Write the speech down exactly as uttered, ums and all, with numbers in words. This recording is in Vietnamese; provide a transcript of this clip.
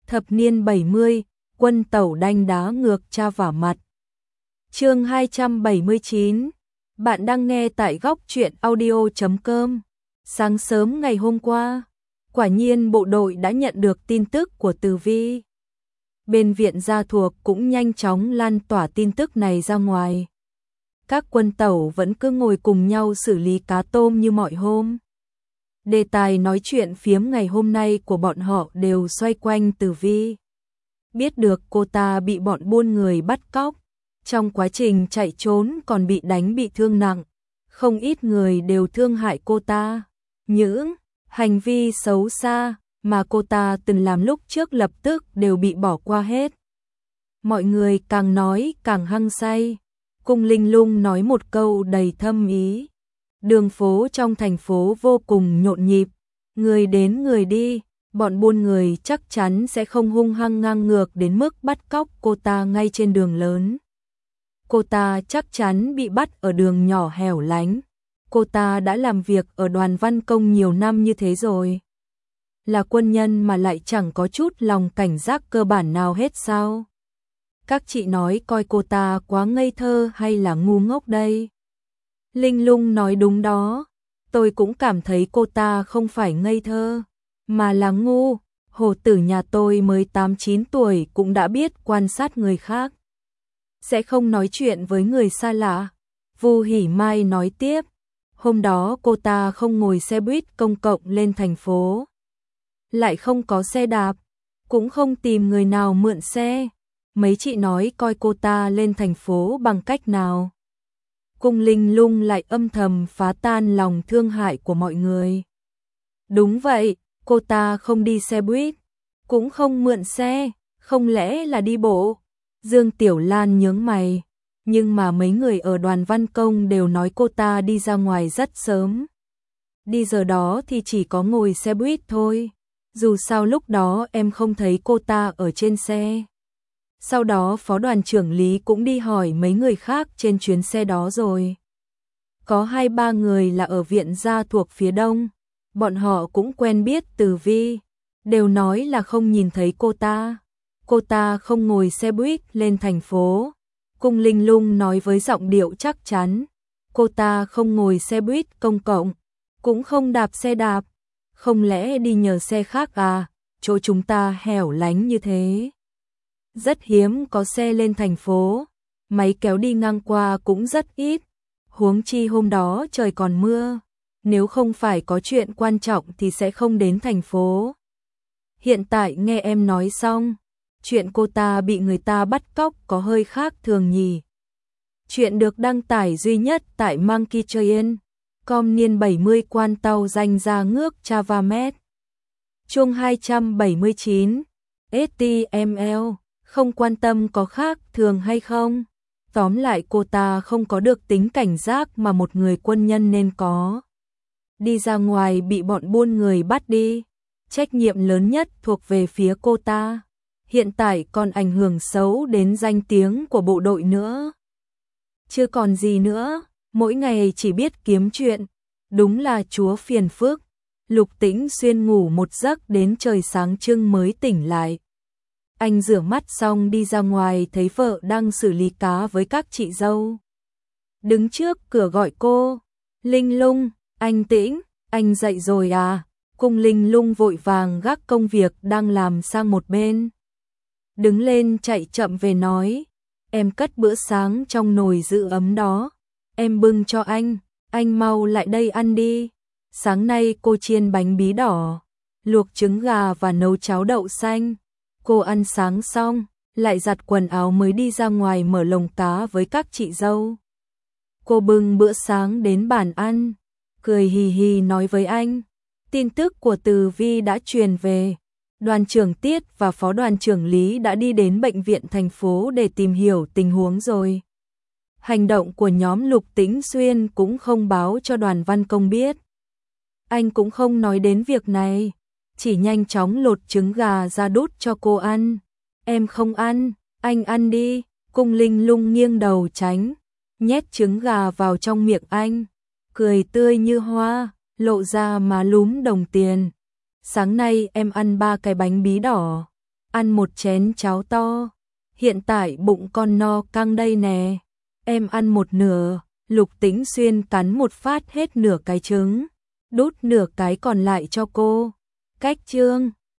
Thập niên bảy mươi, quân tẩu đanh đá ngược cha vả mặt. Chương hai trăm bảy mươi chín. Bạn đang nghe tại góc truyện audio chấm com. Sáng sớm ngày hôm qua, quả nhiên bộ đội đã nhận được tin tức của Từ Vi. Bên viện gia thuộc cũng nhanh chóng lan tỏa tin tức này ra ngoài. Các quân tẩu vẫn cứ ngồi cùng nhau xử lý cá tôm như mọi hôm. Đề tài nói chuyện phiếm ngày hôm nay của bọn họ đều xoay quanh Từ Vi. Biết được cô ta bị bọn buôn người bắt cóc, trong quá trình chạy trốn còn bị đánh bị thương nặng, không ít người đều thương hại cô ta. Những hành vi xấu xa mà cô ta từng làm lúc trước lập tức đều bị bỏ qua hết. Mọi người càng nói càng hăng say. Cung Linh Lung nói một câu đầy thâm ý. Đường phố trong thành phố vô cùng nhộn nhịp, người đến người đi, bọn buôn người chắc chắn sẽ không hung hăng ngang ngược đến mức bắt cóc cô ta ngay trên đường lớn. Cô ta chắc chắn bị bắt ở đường nhỏ hẻo lánh. Cô ta đã làm việc ở đoàn văn công nhiều năm như thế rồi. Là quân nhân mà lại chẳng có chút lòng cảnh giác cơ bản nào hết sao? Các chị nói coi cô ta quá ngây thơ hay là ngu ngốc đây? Linh Lung nói đúng đó, tôi cũng cảm thấy cô ta không phải ngây thơ, mà là ngu. Hồ tử nhà tôi mới tám chín tuổi cũng đã biết quan sát người khác, sẽ không nói chuyện với người xa lạ. Vu Hỉ Mai nói tiếp, hôm đó cô ta không ngồi xe buýt công cộng lên thành phố, lại không có xe đạp, cũng không tìm người nào mượn xe. Mấy chị nói coi cô ta lên thành phố bằng cách nào? Cung Linh Lung lại âm thầm phá tan lòng thương hại của mọi người. Đúng vậy, cô ta không đi xe buýt, cũng không mượn xe, không lẽ là đi bộ? Dương Tiểu Lan nhướng mày, nhưng mà mấy người ở đoàn văn công đều nói cô ta đi ra ngoài rất sớm. Đi giờ đó thì chỉ có ngồi xe buýt thôi, dù sao lúc đó em không thấy cô ta ở trên xe. Sau đó phó đoàn trưởng Lý cũng đi hỏi mấy người khác trên chuyến xe đó rồi. Có hai ba người là ở viện gia thuộc phía đông, bọn họ cũng quen biết Từ Vi, đều nói là không nhìn thấy cô ta. Cô ta không ngồi xe buýt lên thành phố. Cung Linh Lung nói với giọng điệu chắc chắn, cô ta không ngồi xe buýt công cộng, cũng không đạp xe đạp, không lẽ đi nhờ xe khác à? Chỗ chúng ta hẻo lánh như thế, rất hiếm có xe lên thành phố, máy kéo đi ngang qua cũng rất ít, huống chi hôm đó trời còn mưa, nếu không phải có chuyện quan trọng thì sẽ không đến thành phố. Hiện tại nghe em nói xong, chuyện cô ta bị người ta bắt cóc có hơi khác thường nhỉ. Chuyện được đăng tải duy nhất tại Monkey Train, com niên bảy mươi quan tàu danh ra ngước Chavamet. Chương hai trăm bảy mươi chín, ét tê em lờ, không quan tâm có khác thường hay không. Tóm lại cô ta không có được tính cảnh giác mà một người quân nhân nên có. Đi ra ngoài bị bọn buôn người bắt đi, trách nhiệm lớn nhất thuộc về phía cô ta. Hiện tại còn ảnh hưởng xấu đến danh tiếng của bộ đội nữa. Chưa còn gì nữa, mỗi ngày chỉ biết kiếm chuyện, đúng là chúa phiền phức. Lục Tĩnh Xuyên ngủ một giấc đến trời sáng trưng mới tỉnh lại. Anh rửa mắt xong đi ra ngoài thấy vợ đang xử lý cá với các chị dâu. Đứng trước cửa gọi cô, Linh Lung, anh Tĩnh, anh dậy rồi à? Cung Linh Lung vội vàng gác công việc đang làm sang một bên. Đứng lên chạy chậm về nói, em cất bữa sáng trong nồi giữ ấm đó, em bưng cho anh, anh mau lại đây ăn đi. Sáng nay cô chiên bánh bí đỏ, luộc trứng gà và nấu cháo đậu xanh. Cô ăn sáng xong, lại giặt quần áo mới đi ra ngoài mở lồng cá với các chị dâu. Cô bưng bữa sáng đến bàn ăn, cười hì hì nói với anh, tin tức của Từ Vi đã truyền về. Đoàn trưởng Tiết và phó đoàn trưởng Lý đã đi đến bệnh viện thành phố để tìm hiểu tình huống rồi. Hành động của nhóm Lục Tĩnh Xuyên cũng không báo cho đoàn văn công biết. Anh cũng không nói đến việc này, chỉ nhanh chóng lột trứng gà ra đút cho cô ăn. Em không ăn, anh ăn đi. Cung Linh Lung nghiêng đầu tránh, nhét trứng gà vào trong miệng anh, cười tươi như hoa, lộ ra má lúm đồng tiền. Sáng nay em ăn ba cái bánh bí đỏ, ăn một chén cháo to, hiện tại bụng con no căng đây nè, em ăn một nửa. Lục Tĩnh Xuyên cắn một phát hết nửa cái trứng, đút nửa cái còn lại cho cô. Cách Trương